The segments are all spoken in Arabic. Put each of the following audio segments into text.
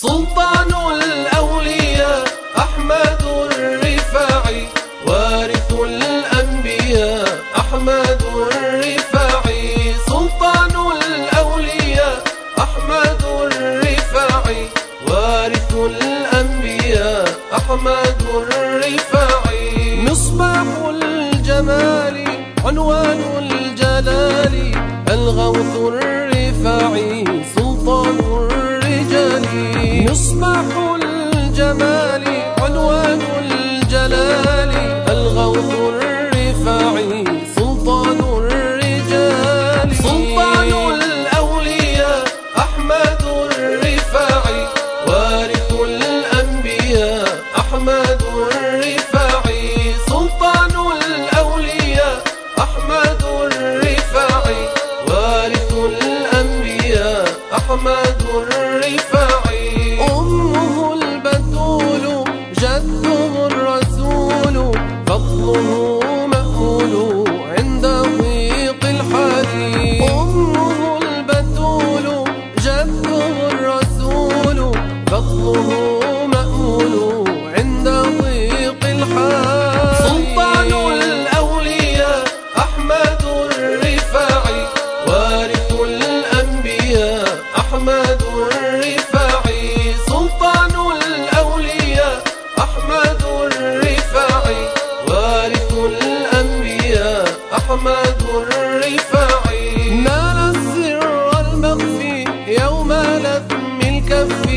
سلطان الأولياء أحمد الرفاعي، وارث الأنبياء أحمد الرفاعي. سلطان الأولياء أحمد الرفاعي، وارث الأنبياء أحمد الرفاعي. مصباح الجمال عنوان الجلال، الغوث الرفاعي سلطان الرجال. مصباح الجمال عنوان الجلال، الغوث الرفاعي سلطان الرجال. سلطان الأولياء أحمد الرفاعي، وارث الأنبياء أحمد الرفاعي. سلطان الأولياء أحمد الرفاعي، وارث الأنبياء أحمد الرفاعي. أمه البتول جده الرسول، فضله مأمول عند ضيق الحال. أمه البتول جده الرسول، فضله مأمول عند ضيق الحال. سلطان الأولياء أحمد الرفاعي، وارث الأنبياء أحمد الرفاعي. سلطان الأولياء أحمد الرفاعي، وارث الأنبياء أحمد الرفاعي. نال السر المخفي يوم لثم الكف،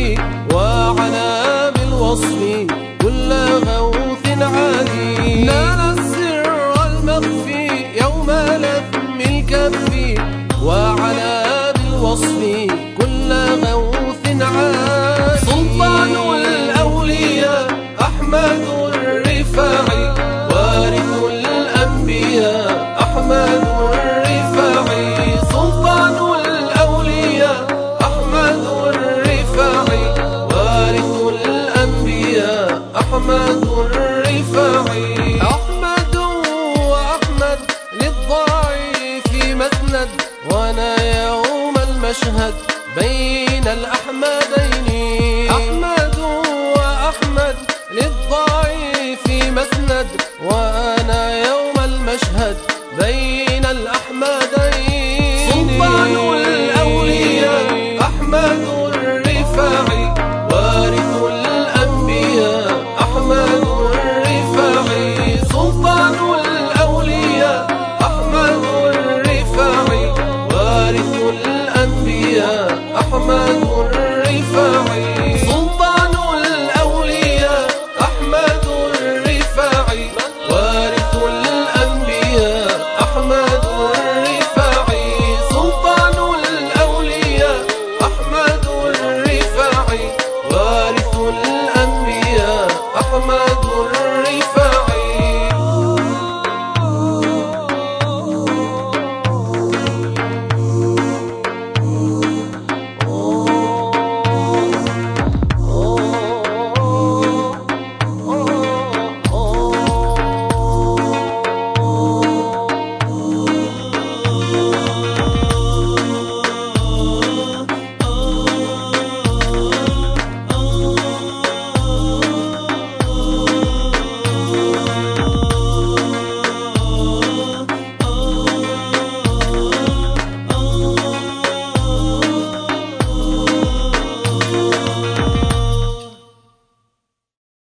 وعلى بالوصف كل غوث عالي. نال السر المخفي يوم لثم الكف، وعلى بالوصف كل غوث عالي. سلطان الأولياء أحمد الرفاعي، وارث الأنبياء أحمد الرفاعي. سلطان الأولياء أحمد الرفاعي، وارث الأنبياء أحمد الرفاعي. أحمد وأحمد للضعيف مسند، وانا يوم المشهد بين الأحمدين. أحمد وأحمد للضعيف مسند، وانا يوم المشهد بين